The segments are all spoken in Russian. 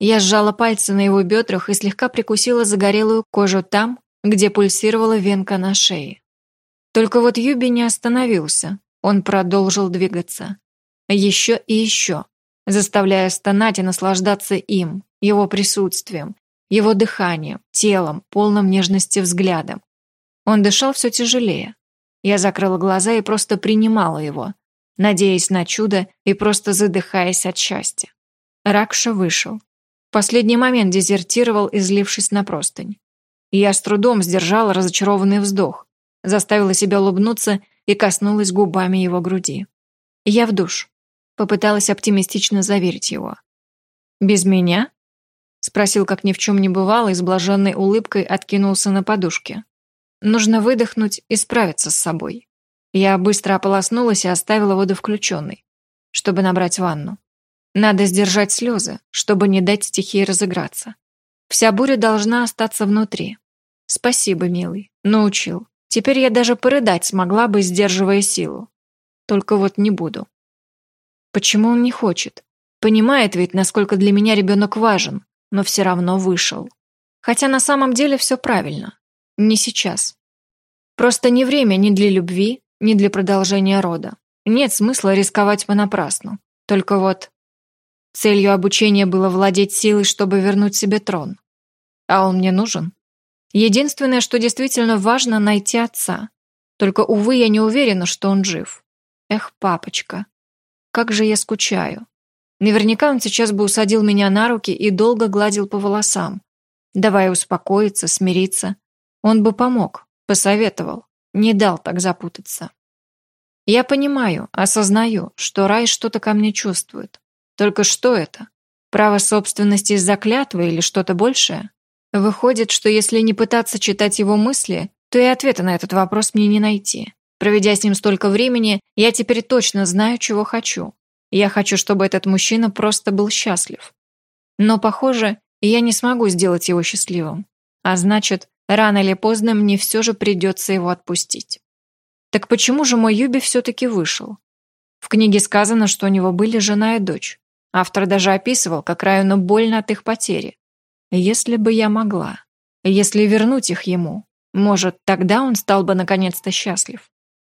Я сжала пальцы на его бедрах и слегка прикусила загорелую кожу там, где пульсировала венка на шее. Только вот Юби не остановился, он продолжил двигаться. Еще и еще, заставляя стонать и наслаждаться им, его присутствием, его дыханием, телом, полным нежности взглядом. Он дышал все тяжелее. Я закрыла глаза и просто принимала его, надеясь на чудо и просто задыхаясь от счастья. Ракша вышел. В последний момент дезертировал, излившись на простынь. Я с трудом сдержала разочарованный вздох, заставила себя улыбнуться и коснулась губами его груди. «Я в душ», — попыталась оптимистично заверить его. «Без меня?» — спросил, как ни в чем не бывало, и с блаженной улыбкой откинулся на подушке. «Нужно выдохнуть и справиться с собой». Я быстро ополоснулась и оставила воду включенной, чтобы набрать ванну. Надо сдержать слезы, чтобы не дать стихии разыграться. Вся буря должна остаться внутри. Спасибо, милый, научил. Теперь я даже порыдать смогла бы, сдерживая силу. Только вот не буду. Почему он не хочет? Понимает ведь, насколько для меня ребенок важен, но все равно вышел. Хотя на самом деле все правильно. Не сейчас. Просто не время ни для любви, ни для продолжения рода. Нет смысла рисковать понапрасну. Только вот целью обучения было владеть силой, чтобы вернуть себе трон. А он мне нужен. Единственное, что действительно важно, найти отца. Только, увы, я не уверена, что он жив. Эх, папочка, как же я скучаю. Наверняка он сейчас бы усадил меня на руки и долго гладил по волосам, давая успокоиться, смириться. Он бы помог, посоветовал, не дал так запутаться. Я понимаю, осознаю, что Рай что-то ко мне чувствует. Только что это? Право собственности из-за клятвы или что-то большее? Выходит, что если не пытаться читать его мысли, то и ответа на этот вопрос мне не найти. Проведя с ним столько времени, я теперь точно знаю, чего хочу. Я хочу, чтобы этот мужчина просто был счастлив. Но, похоже, я не смогу сделать его счастливым. А значит, рано или поздно мне все же придется его отпустить. Так почему же мой Юби все-таки вышел? В книге сказано, что у него были жена и дочь. Автор даже описывал, как Райану больно от их потери. Если бы я могла. Если вернуть их ему. Может, тогда он стал бы наконец-то счастлив.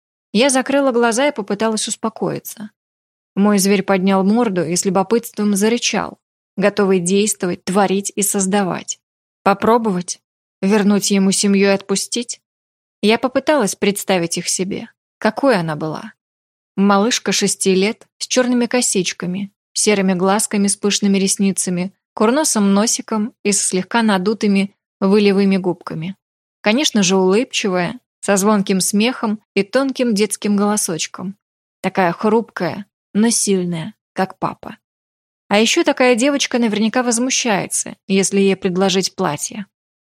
Я закрыла глаза и попыталась успокоиться. Мой зверь поднял морду и с любопытством зарычал, готовый действовать, творить и создавать. Попробовать? Вернуть ему семью и отпустить? Я попыталась представить их себе. Какой она была? Малышка 6 лет, с черными косичками, серыми глазками с пышными ресницами, курносым носиком и с слегка надутыми волевыми губками. Конечно же, улыбчивая, со звонким смехом и тонким детским голосочком. Такая хрупкая, но сильная, как папа. А еще такая девочка наверняка возмущается, если ей предложить платье.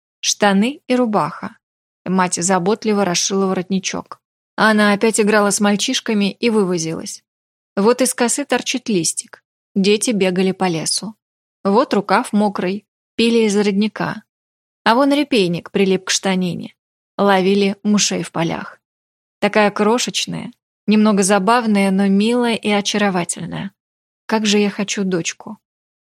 Штаны и рубаха. Мать заботливо расшила воротничок. Она опять играла с мальчишками и вывозилась. Вот из косы торчит листик. Дети бегали по лесу. Вот рукав мокрый, пили из родника. А вон репейник прилип к штанине. Ловили мышей в полях. Такая крошечная, немного забавная, но милая и очаровательная. Как же я хочу дочку.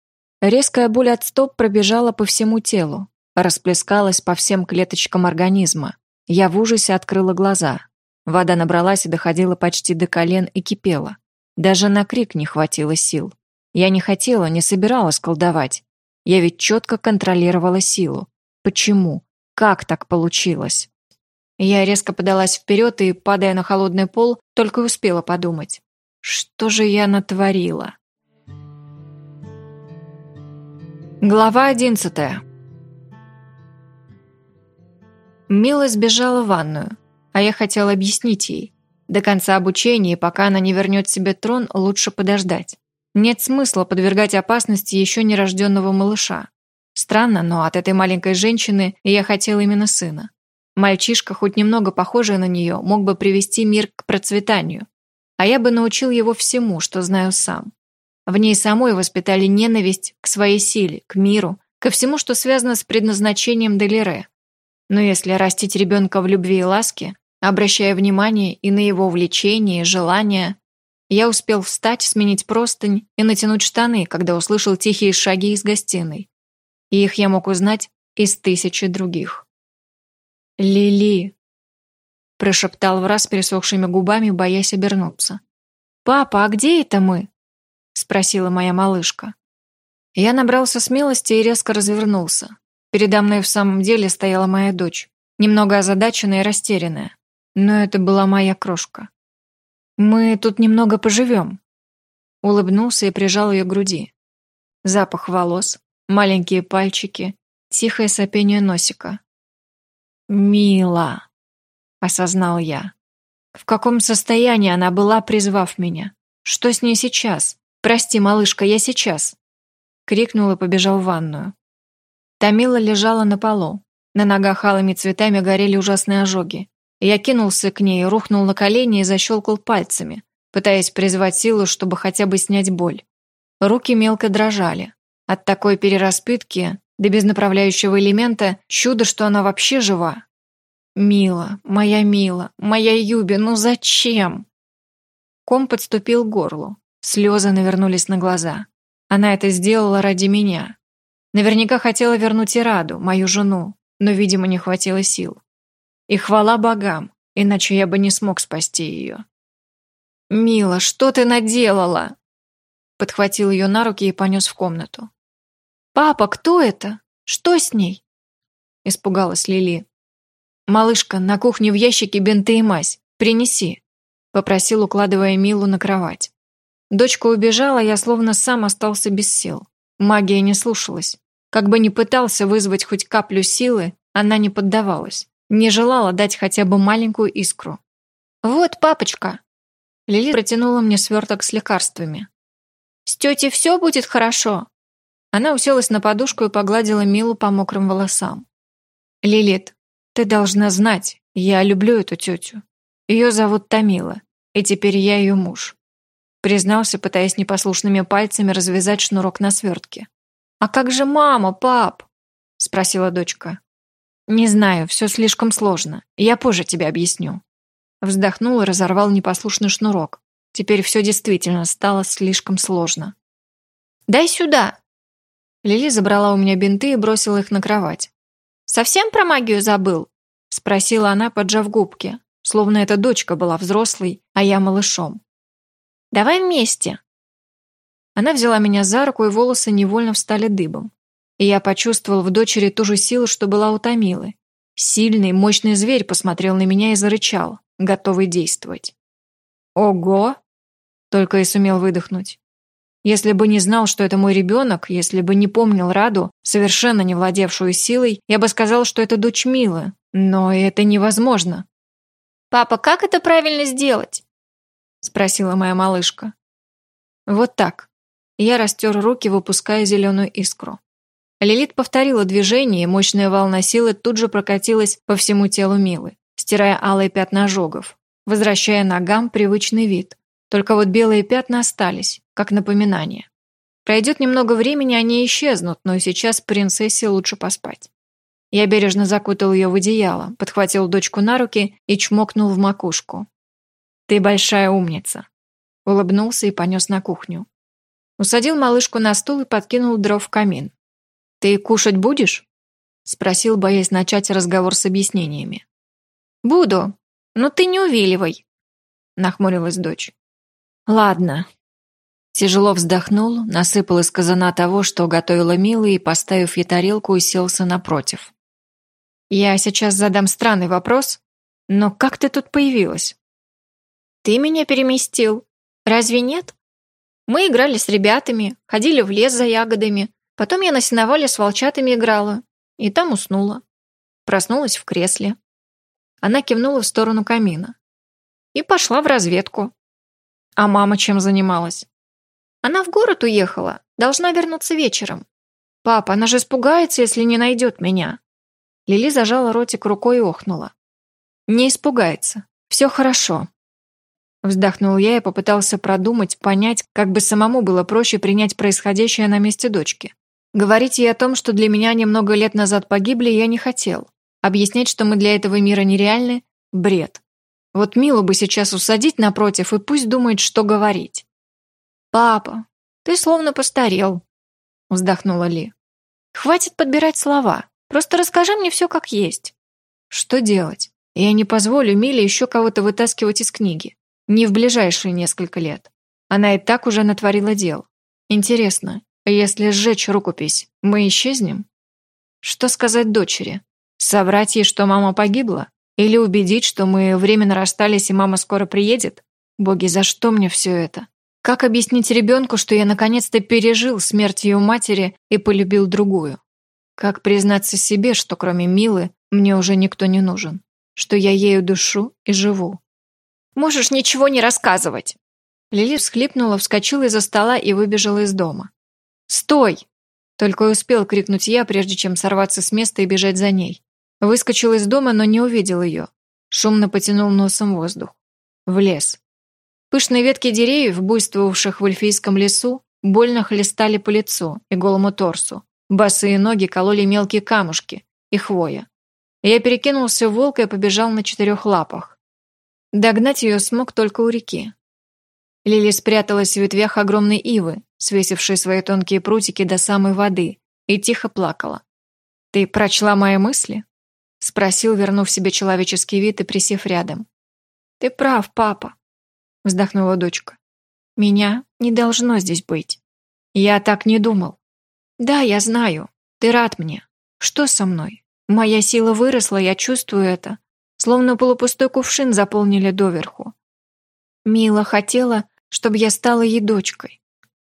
Резкая боль от стоп пробежала по всему телу, расплескалась по всем клеточкам организма. Я в ужасе открыла глаза. Вода набралась и доходила почти до колен и кипела. Даже на крик не хватило сил. Я не хотела, не собиралась колдовать. Я ведь четко контролировала силу. Почему? Как так получилось? Я резко подалась вперед и, падая на холодный пол, только успела подумать. Что же я натворила? Глава 11. Мила сбежала в ванную, а я хотела объяснить ей. До конца обучения, пока она не вернет себе трон, лучше подождать. Нет смысла подвергать опасности еще нерожденного малыша. Странно, но от этой маленькой женщины я хотела именно сына. Мальчишка, хоть немного похожий на нее, мог бы привести мир к процветанию. А я бы научил его всему, что знаю сам. В ней самой воспитали ненависть к своей силе, к миру, ко всему, что связано с предназначением Делире. Но если растить ребенка в любви и ласке, обращая внимание и на его влечения и желания, Я успел встать, сменить простынь и натянуть штаны, когда услышал тихие шаги из гостиной. И их я мог узнать из тысячи других. «Лили!» – прошептал враз пересохшими губами, боясь обернуться. «Папа, а где это мы?» – спросила моя малышка. Я набрался смелости и резко развернулся. Передо мной в самом деле стояла моя дочь, немного озадаченная и растерянная. Но это была моя крошка. «Мы тут немного поживем», – улыбнулся и прижал ее к груди. Запах волос, маленькие пальчики, тихое сопение носика. «Мила», – осознал я. В каком состоянии она была, призвав меня? Что с ней сейчас? «Прости, малышка, я сейчас», – крикнул и побежал в ванную. Тамила лежала на полу. На ногах алыми цветами горели ужасные ожоги. Я кинулся к ней, рухнул на колени и защелкал пальцами, пытаясь призвать силу, чтобы хотя бы снять боль. Руки мелко дрожали. От такой перераспытки, да без направляющего элемента, чудо, что она вообще жива. Мила, моя Юби, ну зачем? Ком подступил к горлу. Слезы навернулись на глаза. Она это сделала ради меня. Наверняка хотела вернуть Ираду, мою жену, но, видимо, не хватило сил. И хвала богам, иначе я бы не смог спасти ее. «Мила, что ты наделала?» Подхватил ее на руки и понес в комнату. «Папа, кто это? Что с ней?» Испугалась Лили. «Малышка, на кухне в ящике бинты и мазь. Принеси», попросил, укладывая Милу на кровать. Дочка убежала, я словно сам остался без сил. Магия не слушалась. Как бы ни пытался вызвать хоть каплю силы, она не поддавалась. Не желала дать хотя бы маленькую искру. «Вот, папочка!» Лили протянула мне сверток с лекарствами. «С тетей все будет хорошо?» Она уселась на подушку и погладила Милу по мокрым волосам. «Лилит, ты должна знать, я люблю эту тетю. Ее зовут Тамила, и теперь я ее муж», признался, пытаясь непослушными пальцами развязать шнурок на свертке. «А как же мама, пап?» спросила дочка. «Не знаю, все слишком сложно. Я позже тебе объясню». Вздохнул и разорвал непослушный шнурок. Теперь все действительно стало слишком сложно. «Дай сюда!» Лили забрала у меня бинты и бросила их на кровать. «Совсем про магию забыл?» Спросила она, поджав губки, словно эта дочка была взрослой, а я малышом. «Давай вместе!» Она взяла меня за руку, и волосы невольно встали дыбом. И я почувствовал в дочери ту же силу, что была у Тамилы. Сильный, мощный зверь посмотрел на меня и зарычал, готовый действовать. «Ого!» — только и сумел выдохнуть. Если бы не знал, что это мой ребенок, если бы не помнил Раду, совершенно не владевшую силой, я бы сказал, что это дочь Милы. Но это невозможно. «Папа, как это правильно сделать?» — спросила моя малышка. Вот так. Я растер руки, выпуская зеленую искру. Лилит повторила движение, и мощная волна силы тут же прокатилась по всему телу Милы, стирая алые пятна ожогов, возвращая ногам привычный вид. Только вот белые пятна остались, как напоминание. Пройдет немного времени, они исчезнут, но сейчас принцессе лучше поспать. Я бережно закутал ее в одеяло, подхватил дочку на руки и чмокнул в макушку. «Ты большая умница», — улыбнулся и понес на кухню. Усадил малышку на стул и подкинул дров в камин. «Ты кушать будешь?» — спросил, боясь начать разговор с объяснениями. «Буду, но ты не увиливай», — нахмурилась дочь. «Ладно». Тяжело вздохнул, насыпал из казана того, что готовила Мила, и, поставив ей тарелку, уселся напротив. «Я сейчас задам странный вопрос, но как ты тут появилась?» «Ты меня переместил. Разве нет? Мы играли с ребятами, ходили в лес за ягодами, потом я на сеновале с волчатами играла, и там уснула. Проснулась в кресле». Она кивнула в сторону камина. «И пошла в разведку». «А мама чем занималась?» «Она в город уехала, должна вернуться вечером». «Папа, она же испугается, если не найдет меня». Лили зажала ротик рукой и охнула. «Не испугается. Все хорошо». Вздохнул я и попытался продумать, понять, как бы самому было проще принять происходящее на месте дочки. Говорить ей о том, что для меня немного лет назад погибли, я не хотел. Объяснять, что мы для этого мира нереальны – бред. Вот Милу бы сейчас усадить напротив и пусть думает, что говорить. «Папа, ты словно постарел», — вздохнула Ли. «Хватит подбирать слова. Просто расскажи мне все как есть». «Что делать? Я не позволю Миле еще кого-то вытаскивать из книги. Не в ближайшие несколько лет. Она и так уже натворила дел. Интересно, если сжечь рукопись, мы исчезнем? Что сказать дочери? Соврать ей, что мама погибла? Или убедить, что мы временно расстались и мама скоро приедет? Боги, за что мне все это? Как объяснить ребенку, что я наконец-то пережил смерть ее матери и полюбил другую? Как признаться себе, что кроме Милы мне уже никто не нужен? Что я ею душу и живу? «Можешь ничего не рассказывать!» Лили всхлипнула, вскочила из-за стола и выбежала из дома. «Стой!» Только и успел крикнуть я, прежде чем сорваться с места и бежать за ней. Выскочил из дома, но не увидел ее. Шумно потянул носом воздух. В лес. Пышные ветки деревьев, буйствовавших в эльфийском лесу, больно хлестали по лицу и голому торсу. Босые ноги кололи мелкие камушки и хвоя. Я перекинулся в волка и побежал на 4 лапах. Догнать ее смог только у реки. Лили спряталась в ветвях огромной ивы, свесившей свои тонкие прутики до самой воды, и тихо плакала. «Ты прочла мои мысли?» — спросил, вернув себе человеческий вид и присев рядом. «Ты прав, папа», — вздохнула дочка. «Меня не должно здесь быть. Я так не думал. Да, я знаю. Ты рад мне. Что со мной? Моя сила выросла, я чувствую это. Словно полупустой кувшин заполнили доверху. Мила хотела, чтобы я стала ей дочкой».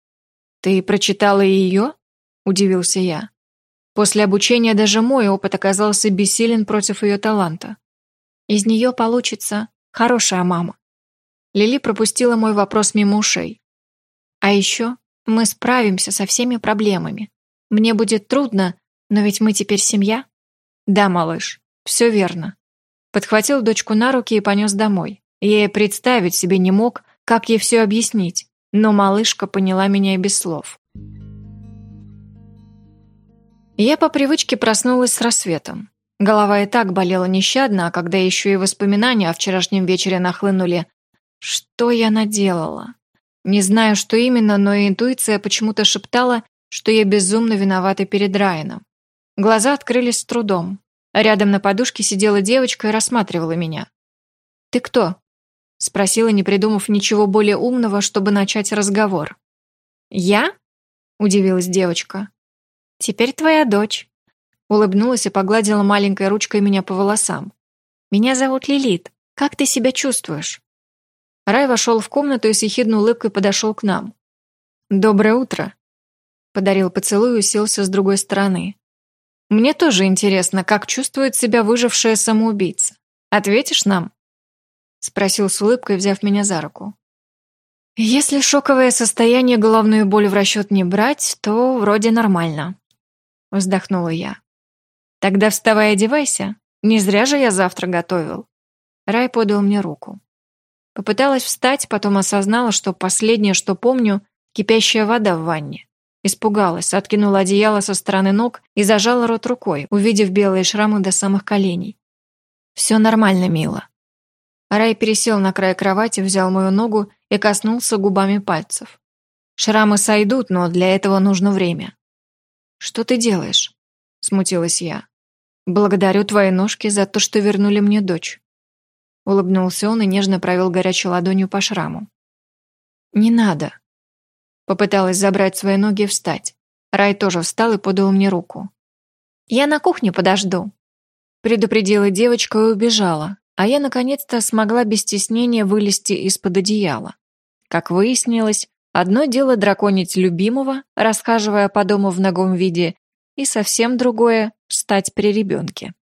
«Ты прочитала ее?» – удивился я. После обучения даже мой опыт оказался бессилен против ее таланта. Из нее получится хорошая мама. Лили пропустила мой вопрос мимо ушей. «А еще мы справимся со всеми проблемами. Мне будет трудно, но ведь мы теперь семья?» «Да, малыш, все верно». Подхватил дочку на руки и понес домой. Я и представить себе не мог, как ей все объяснить, но малышка поняла меня и без слов. Я по привычке проснулась с рассветом. Голова и так болела нещадно, а когда еще и воспоминания о вчерашнем вечере нахлынули, что я наделала? Не знаю, что именно, но интуиция почему-то шептала, что я безумно виновата перед Райаном. Глаза открылись с трудом. Рядом на подушке сидела девочка и рассматривала меня. «Ты кто?» — спросила, не придумав ничего более умного, чтобы начать разговор. «Я?» — удивилась девочка. «Теперь твоя дочь». Улыбнулась и погладила маленькой ручкой меня по волосам. «Меня зовут Лилит. Как ты себя чувствуешь?» Рай вошел в комнату и с ехидной улыбкой подошел к нам. «Доброе утро», — подарил поцелуй и уселся с другой стороны. «Мне тоже интересно, как чувствует себя выжившая самоубийца. Ответишь нам?» — спросил с улыбкой, взяв меня за руку. «Если шоковое состояние, головную боль в расчет не брать, то вроде нормально», — вздохнула я. «Тогда вставай и одевайся. Не зря же я завтра готовил». Рай подал мне руку. Попыталась встать, потом осознала, что последнее, что помню, кипящая вода в ванне. Испугалась, откинула одеяло со стороны ног и зажала рот рукой, увидев белые шрамы до самых коленей. «Все нормально, мила». Рай пересел на край кровати, взял мою ногу и коснулся губами пальцев. «Шрамы сойдут, но для этого нужно время». «Что ты делаешь?» — смутилась я. «Благодарю твои ножки за то, что вернули мне дочь». Улыбнулся он и нежно провел горячей ладонью по шраму. «Не надо». Попыталась забрать свои ноги и встать. Рай тоже встал и подал мне руку. «Я на кухне подожду», — предупредила девочка и убежала, а я наконец-то смогла без стеснения вылезти из-под одеяла. Как выяснилось, одно дело драконить любимого, расхаживая по дому в нагом виде, и совсем другое — встать при ребенке.